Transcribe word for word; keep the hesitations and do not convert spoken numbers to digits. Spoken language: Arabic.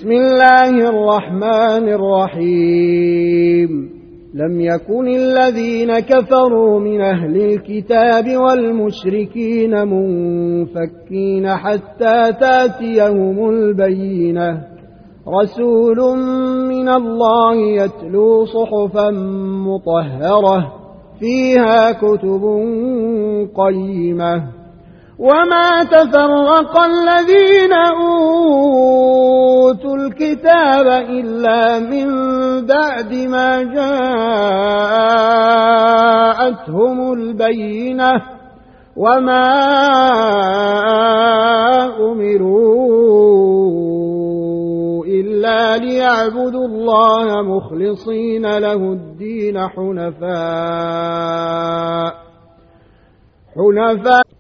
بسم الله الرحمن الرحيم لم يكن الذين كفروا من أهل الكتاب والمشركين منفكين حتى تاتيهم البينة رسول من الله يتلو صحفا مطهرة فيها كتب قيمة وما تفرق الذين أوتوا الكتاب إلا من بعد ما جاءتهم البينة وما أمروا إلا ليعبدوا الله مخلصين له الدين حنفاء حنفاء